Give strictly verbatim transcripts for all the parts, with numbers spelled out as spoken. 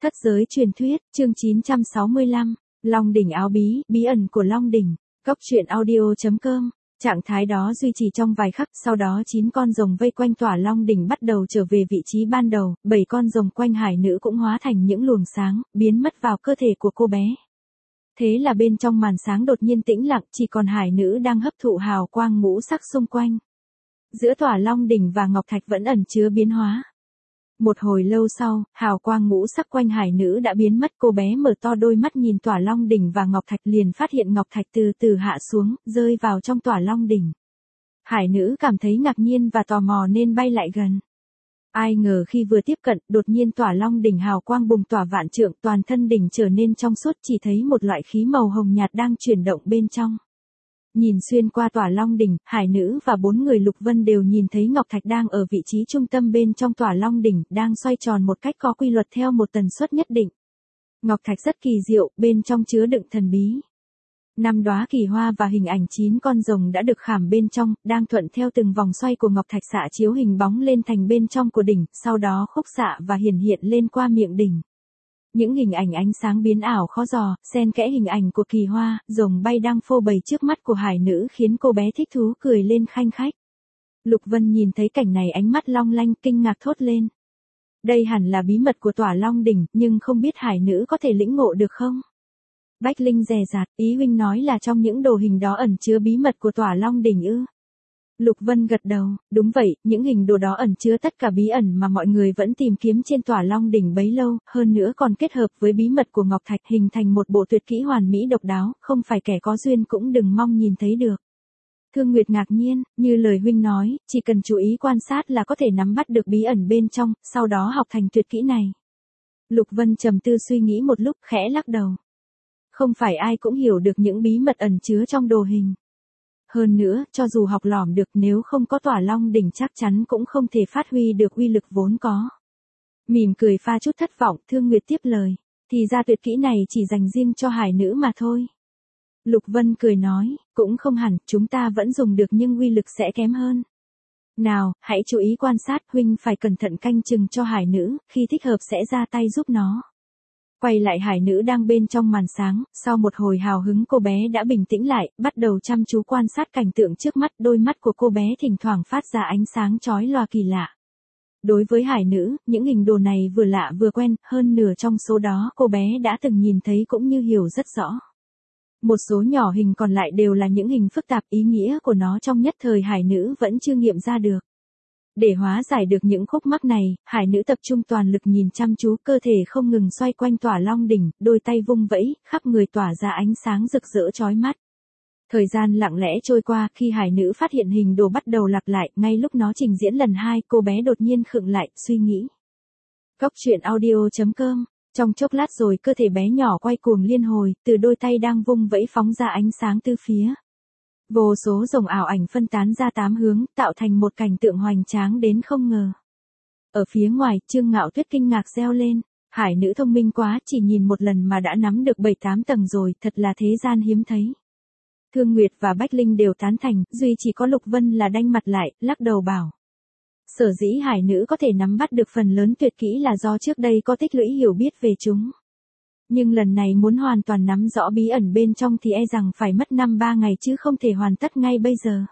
Thất giới truyền thuyết, chương chín trăm sáu mươi lăm, Long đỉnh áo bí, bí ẩn của Long đỉnh. Cốc truyện audio chấm com. Trạng thái đó duy trì trong vài khắc, sau đó chín con rồng vây quanh tỏa Long đỉnh bắt đầu trở về vị trí ban đầu, bảy con rồng quanh hải nữ cũng hóa thành những luồng sáng, biến mất vào cơ thể của cô bé. Thế là bên trong màn sáng đột nhiên tĩnh lặng, chỉ còn hải nữ đang hấp thụ hào quang ngũ sắc xung quanh. Giữa tỏa Long đỉnh và ngọc thạch vẫn ẩn chứa biến hóa. Một hồi lâu sau, hào quang ngũ sắc quanh hải nữ đã biến mất, cô bé mở to đôi mắt nhìn tỏa Long đỉnh và ngọc thạch, liền phát hiện ngọc thạch từ từ hạ xuống, rơi vào trong tỏa Long đỉnh. Hải nữ cảm thấy ngạc nhiên và tò mò nên bay lại gần. Ai ngờ khi vừa tiếp cận, đột nhiên tỏa Long đỉnh hào quang bùng tỏa vạn trượng, toàn thân đỉnh trở nên trong suốt, chỉ thấy một loại khí màu hồng nhạt đang chuyển động bên trong. Nhìn xuyên qua tỏa Long đỉnh, hải nữ và bốn người Lục Vân đều nhìn thấy ngọc thạch đang ở vị trí trung tâm bên trong tỏa Long đỉnh, đang xoay tròn một cách có quy luật theo một tần suất nhất định. Ngọc thạch rất kỳ diệu, bên trong chứa đựng thần bí. Năm đóa kỳ hoa và hình ảnh chín con rồng đã được khảm bên trong, đang thuận theo từng vòng xoay của ngọc thạch xạ chiếu hình bóng lên thành bên trong của đỉnh, sau đó khúc xạ và hiển hiện lên qua miệng đỉnh. Những hình ảnh ánh sáng biến ảo khó dò, xen kẽ hình ảnh của kỳ hoa, rồng bay đang phô bày trước mắt của hải nữ khiến cô bé thích thú cười lên khanh khách. Lục Vân nhìn thấy cảnh này ánh mắt long lanh, kinh ngạc thốt lên. Đây hẳn là bí mật của tỏa Long đỉnh, nhưng không biết hải nữ có thể lĩnh ngộ được không? Bách Linh dè dặt, ý huynh nói là trong những đồ hình đó ẩn chứa bí mật của tỏa Long đỉnh ư? Lục Vân gật đầu, đúng vậy, những hình đồ đó ẩn chứa tất cả bí ẩn mà mọi người vẫn tìm kiếm trên tỏa Long đỉnh bấy lâu, hơn nữa còn kết hợp với bí mật của ngọc thạch hình thành một bộ tuyệt kỹ hoàn mỹ độc đáo, không phải kẻ có duyên cũng đừng mong nhìn thấy được. Thương Nguyệt ngạc nhiên, như lời huynh nói, chỉ cần chú ý quan sát là có thể nắm bắt được bí ẩn bên trong, sau đó học thành tuyệt kỹ này. Lục Vân trầm tư suy nghĩ một lúc, khẽ lắc đầu. Không phải ai cũng hiểu được những bí mật ẩn chứa trong đồ hình. Hơn nữa, cho dù học lỏm được, nếu không có tỏa Long đỉnh chắc chắn cũng không thể phát huy được uy lực vốn có. Mỉm cười pha chút thất vọng, Thương Nguyệt tiếp lời. Thì ra tuyệt kỹ này chỉ dành riêng cho hải nữ mà thôi. Lục Vân cười nói, cũng không hẳn, chúng ta vẫn dùng được nhưng uy lực sẽ kém hơn. Nào, hãy chú ý quan sát, huynh phải cẩn thận canh chừng cho hải nữ, khi thích hợp sẽ ra tay giúp nó. Quay lại hải nữ đang bên trong màn sáng, sau một hồi hào hứng cô bé đã bình tĩnh lại, bắt đầu chăm chú quan sát cảnh tượng trước mắt, đôi mắt của cô bé thỉnh thoảng phát ra ánh sáng chói lòa kỳ lạ. Đối với hải nữ, những hình đồ này vừa lạ vừa quen, hơn nửa trong số đó cô bé đã từng nhìn thấy cũng như hiểu rất rõ. Một số nhỏ hình còn lại đều là những hình phức tạp, ý nghĩa của nó trong nhất thời hải nữ vẫn chưa nghiệm ra được. Để hóa giải được những khúc mắc này, hải nữ tập trung toàn lực nhìn chăm chú, cơ thể không ngừng xoay quanh tỏa Long đỉnh, đôi tay vung vẫy, khắp người tỏa ra ánh sáng rực rỡ chói mắt. Thời gian lặng lẽ trôi qua, khi hải nữ phát hiện hình đồ bắt đầu lặp lại, ngay lúc nó trình diễn lần hai, cô bé đột nhiên khựng lại, suy nghĩ. Cốc truyện audio chấm com. Trong chốc lát rồi cơ thể bé nhỏ quay cuồng liên hồi, từ đôi tay đang vung vẫy phóng ra ánh sáng từ phía. Vô số rồng ảo ảnh phân tán ra tám hướng, tạo thành một cảnh tượng hoành tráng đến không ngờ. Ở phía ngoài, Trương Ngạo Tuyết kinh ngạc reo lên, hải nữ thông minh quá, chỉ nhìn một lần mà đã nắm được bảy tám tầng rồi, thật là thế gian hiếm thấy. Thương Nguyệt và Bách Linh đều tán thành, duy chỉ có Lục Vân là đanh mặt lại, lắc đầu bảo. Sở dĩ hải nữ có thể nắm bắt được phần lớn tuyệt kỹ là do trước đây có tích lũy hiểu biết về chúng. Nhưng lần này muốn hoàn toàn nắm rõ bí ẩn bên trong thì e rằng phải mất năm ba ngày chứ không thể hoàn tất ngay bây giờ.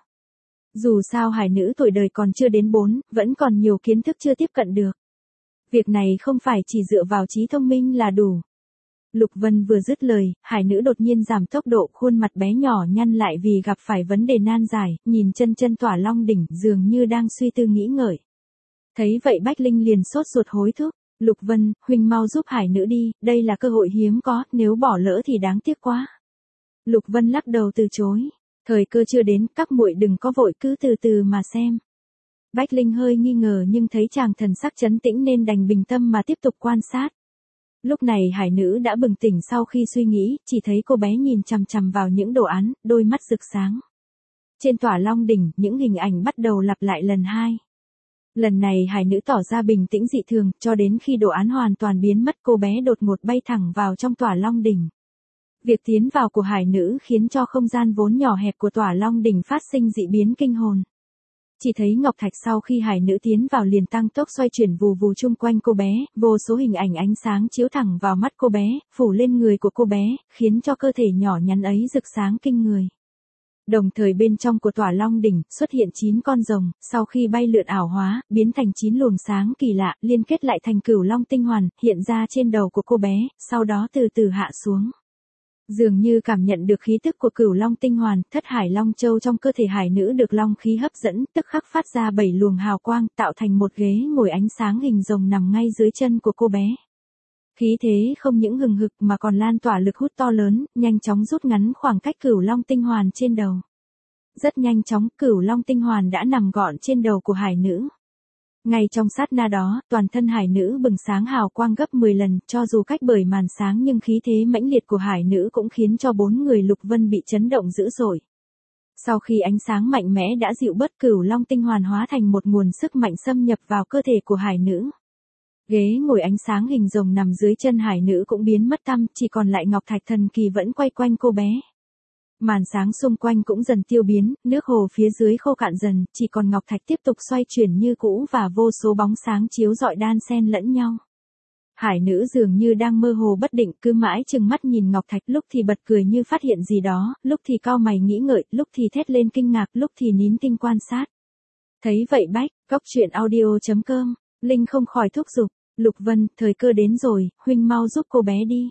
Dù sao hải nữ tuổi đời còn chưa đến bốn, vẫn còn nhiều kiến thức chưa tiếp cận được. Việc này không phải chỉ dựa vào trí thông minh là đủ. Lục Vân vừa dứt lời, hải nữ đột nhiên giảm tốc độ, khuôn mặt bé nhỏ nhăn lại vì gặp phải vấn đề nan giải, nhìn chân chân tỏa Long đỉnh, dường như đang suy tư nghĩ ngợi. Thấy vậy Bách Linh liền sốt ruột hối thúc. Lục Vân, huynh mau giúp hải nữ đi, đây là cơ hội hiếm có, nếu bỏ lỡ thì đáng tiếc quá. Lục Vân lắc đầu từ chối. Thời cơ chưa đến, các muội đừng có vội, cứ từ từ mà xem. Bách Linh hơi nghi ngờ nhưng thấy chàng thần sắc trấn tĩnh nên đành bình tâm mà tiếp tục quan sát. Lúc này hải nữ đã bừng tỉnh sau khi suy nghĩ, chỉ thấy cô bé nhìn chằm chằm vào những đồ án, đôi mắt rực sáng. Trên tỏa Long đỉnh, những hình ảnh bắt đầu lặp lại lần hai. Lần này hải nữ tỏ ra bình tĩnh dị thường, cho đến khi đồ án hoàn toàn biến mất cô bé đột ngột bay thẳng vào trong tỏa Long đỉnh. Việc tiến vào của hải nữ khiến cho không gian vốn nhỏ hẹp của tỏa Long đỉnh phát sinh dị biến kinh hồn. Chỉ thấy ngọc thạch sau khi hải nữ tiến vào liền tăng tốc xoay chuyển vù vù chung quanh cô bé, vô số hình ảnh ánh sáng chiếu thẳng vào mắt cô bé, phủ lên người của cô bé, khiến cho cơ thể nhỏ nhắn ấy rực sáng kinh người. Đồng thời bên trong của tòa Long đỉnh xuất hiện chín con rồng, sau khi bay lượn ảo hóa, biến thành chín luồng sáng kỳ lạ, liên kết lại thành Cửu Long tinh hoàn, hiện ra trên đầu của cô bé, sau đó từ từ hạ xuống. Dường như cảm nhận được khí tức của Cửu Long tinh hoàn, thất hải long châu trong cơ thể hải nữ được long khí hấp dẫn, tức khắc phát ra bảy luồng hào quang, tạo thành một ghế ngồi ánh sáng hình rồng nằm ngay dưới chân của cô bé. Khí thế không những hừng hực mà còn lan tỏa lực hút to lớn, nhanh chóng rút ngắn khoảng cách Cửu Long tinh hoàn trên đầu. Rất nhanh chóng, Cửu Long tinh hoàn đã nằm gọn trên đầu của hải nữ. Ngay trong sát na đó, toàn thân hải nữ bừng sáng hào quang gấp mười lần, cho dù cách bởi màn sáng nhưng khí thế mãnh liệt của hải nữ cũng khiến cho bốn người Lục Vân bị chấn động dữ dội. Sau khi ánh sáng mạnh mẽ đã dịu bớt, Cửu Long tinh hoàn hóa thành một nguồn sức mạnh xâm nhập vào cơ thể của hải nữ. Ghế ngồi ánh sáng hình rồng nằm dưới chân hải nữ cũng biến mất tăm, chỉ còn lại ngọc thạch thần kỳ vẫn quay quanh cô bé. Màn sáng xung quanh cũng dần tiêu biến, nước hồ phía dưới khô cạn dần, chỉ còn ngọc thạch tiếp tục xoay chuyển như cũ và vô số bóng sáng chiếu rọi đan xen lẫn nhau. Hải nữ dường như đang mơ hồ bất định, cứ mãi chừng mắt nhìn ngọc thạch, lúc thì bật cười như phát hiện gì đó, lúc thì cau mày nghĩ ngợi, lúc thì thét lên kinh ngạc, lúc thì nín tinh quan sát. Thấy vậy bách, góc truyện audio chấm com, Linh không khỏi thúc giục, Lục Vân, thời cơ đến rồi, huynh mau giúp cô bé đi.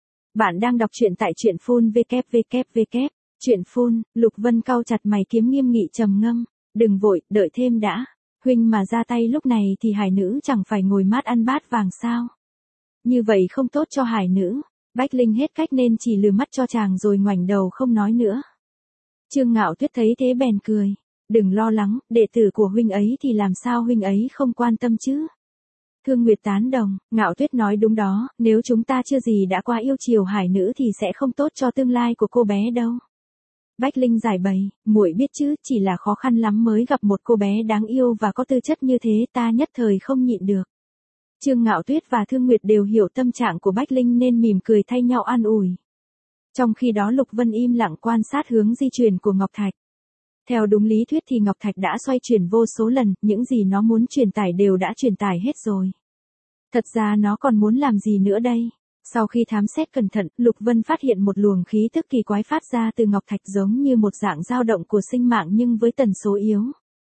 Bạn đang đọc truyện tại truyện phun vê kép vê kép vê kép. Chuyện phun, Lục Vân cau chặt mày kiếm nghiêm nghị trầm ngâm, đừng vội, đợi thêm đã. Huynh mà ra tay lúc này thì hải nữ chẳng phải ngồi mát ăn bát vàng sao. Như vậy không tốt cho hải nữ. Bách Linh hết cách nên chỉ lừa mắt cho chàng rồi ngoảnh đầu không nói nữa. Trương Ngạo Tuyết thấy thế bèn cười, đừng lo lắng, đệ tử của huynh ấy thì làm sao huynh ấy không quan tâm chứ. Thương Nguyệt tán đồng, Ngạo Tuyết nói đúng đó, nếu chúng ta chưa gì đã qua yêu chiều hải nữ thì sẽ không tốt cho tương lai của cô bé đâu. Bách Linh giải bày, muội biết chứ, chỉ là khó khăn lắm mới gặp một cô bé đáng yêu và có tư chất như thế, ta nhất thời không nhịn được. Trương Ngạo Tuyết và Thương Nguyệt đều hiểu tâm trạng của Bách Linh nên mỉm cười thay nhau an ủi. Trong khi đó Lục Vân im lặng quan sát hướng di chuyển của Ngọc Thạch. Theo đúng lý thuyết thì Ngọc Thạch đã xoay chuyển vô số lần, những gì nó muốn truyền tải đều đã truyền tải hết rồi. Thật ra nó còn muốn làm gì nữa đây? Sau khi thám xét cẩn thận, Lục Vân phát hiện một luồng khí tức kỳ quái phát ra từ ngọc thạch giống như một dạng dao động của sinh mạng nhưng với tần số yếu.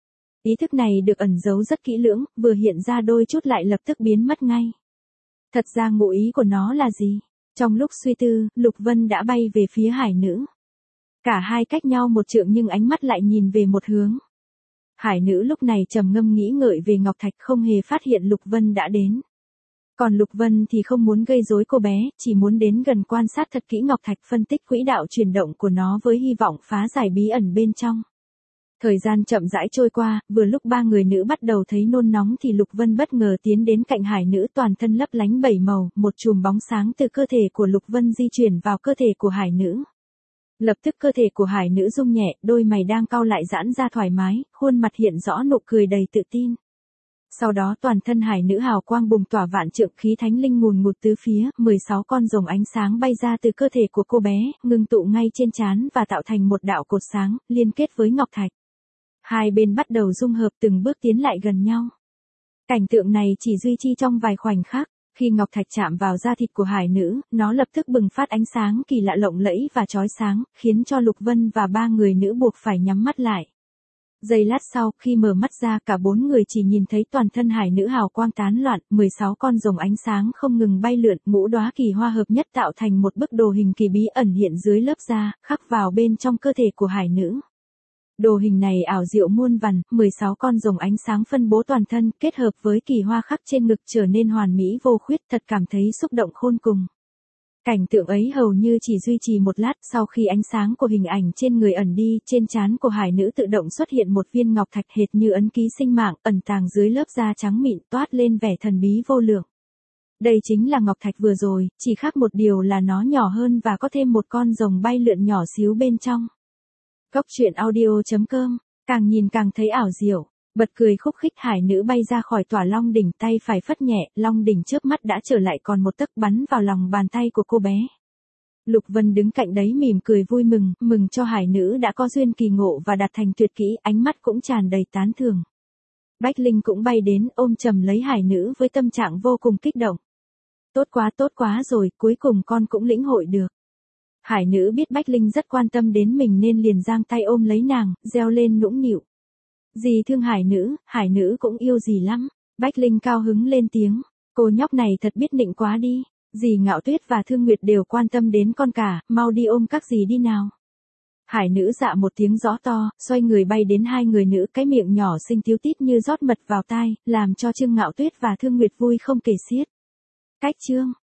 Ý thức này được ẩn giấu rất kỹ lưỡng, vừa hiện ra đôi chút lại lập tức biến mất ngay. Thật ra ngụ ý của nó là gì? Trong lúc suy tư, Lục Vân đã bay về phía hải nữ. Cả hai cách nhau một trượng nhưng ánh mắt lại nhìn về một hướng. Hải nữ lúc này trầm ngâm nghĩ ngợi về ngọc thạch không hề phát hiện Lục Vân đã đến. Còn Lục Vân thì không muốn gây rối cô bé, chỉ muốn đến gần quan sát thật kỹ ngọc thạch phân tích quỹ đạo chuyển động của nó với hy vọng phá giải bí ẩn bên trong. Thời gian chậm rãi trôi qua, vừa lúc ba người nữ bắt đầu thấy nôn nóng thì Lục Vân bất ngờ tiến đến cạnh hải nữ toàn thân lấp lánh bảy màu, một chùm bóng sáng từ cơ thể của Lục Vân di chuyển vào cơ thể của hải nữ. Lập tức cơ thể của hải nữ rung nhẹ, đôi mày đang cau lại giãn ra thoải mái, khuôn mặt hiện rõ nụ cười đầy tự tin. Sau đó toàn thân hải nữ hào quang bùng tỏa vạn trượng khí thánh linh ngùn ngụt tứ phía, mười sáu con rồng ánh sáng bay ra từ cơ thể của cô bé, ngưng tụ ngay trên trán và tạo thành một đạo cột sáng, liên kết với ngọc thạch. Hai bên bắt đầu dung hợp từng bước tiến lại gần nhau. Cảnh tượng này chỉ duy trì trong vài khoảnh khắc, khi ngọc thạch chạm vào da thịt của hải nữ, nó lập tức bừng phát ánh sáng kỳ lạ lộng lẫy và chói sáng, khiến cho Lục Vân và ba người nữ buộc phải nhắm mắt lại. Giây lát sau, khi mở mắt ra cả bốn người chỉ nhìn thấy toàn thân hải nữ hào quang tán loạn, mười sáu con rồng ánh sáng không ngừng bay lượn, ngũ đóa kỳ hoa hợp nhất tạo thành một bức đồ hình kỳ bí ẩn hiện dưới lớp da, khắc vào bên trong cơ thể của hải nữ. Đồ hình này ảo diệu muôn vàn, mười sáu con rồng ánh sáng phân bố toàn thân, kết hợp với kỳ hoa khắc trên ngực trở nên hoàn mỹ vô khuyết, thật cảm thấy xúc động khôn cùng. Cảnh tượng ấy hầu như chỉ duy trì một lát, sau khi ánh sáng của hình ảnh trên người ẩn đi, trên trán của hải nữ tự động xuất hiện một viên ngọc thạch hệt như ấn ký sinh mạng, ẩn tàng dưới lớp da trắng mịn toát lên vẻ thần bí vô lượng. Đây chính là ngọc thạch vừa rồi, chỉ khác một điều là nó nhỏ hơn và có thêm một con rồng bay lượn nhỏ xíu bên trong. Góc truyện audio chấm com, càng nhìn càng thấy ảo diệu. Bật cười khúc khích hải nữ bay ra khỏi tòa long đỉnh, tay phải phất nhẹ, long đỉnh chớp mắt đã trở lại còn một tấc bắn vào lòng bàn tay của cô bé. Lục Vân đứng cạnh đấy mỉm cười vui mừng, mừng cho hải nữ đã có duyên kỳ ngộ và đạt thành tuyệt kỹ, ánh mắt cũng tràn đầy tán thưởng. Bách Linh cũng bay đến ôm chầm lấy hải nữ với tâm trạng vô cùng kích động. Tốt quá tốt quá rồi, cuối cùng con cũng lĩnh hội được. Hải nữ biết Bách Linh rất quan tâm đến mình nên liền giang tay ôm lấy nàng, reo lên nũng nịu. Dì thương hải nữ, hải nữ cũng yêu dì lắm. Bách Linh cao hứng lên tiếng, cô nhóc này thật biết nịnh quá đi. Dì Ngạo Tuyết và Thương Nguyệt đều quan tâm đến con cả, mau đi ôm các dì đi nào. Hải nữ dạ một tiếng rõ to, xoay người bay đến hai người nữ, cái miệng nhỏ xinh tíu tít như rót mật vào tai, làm cho Trương Ngạo Tuyết và Thương Nguyệt vui không kể xiết. Cách chương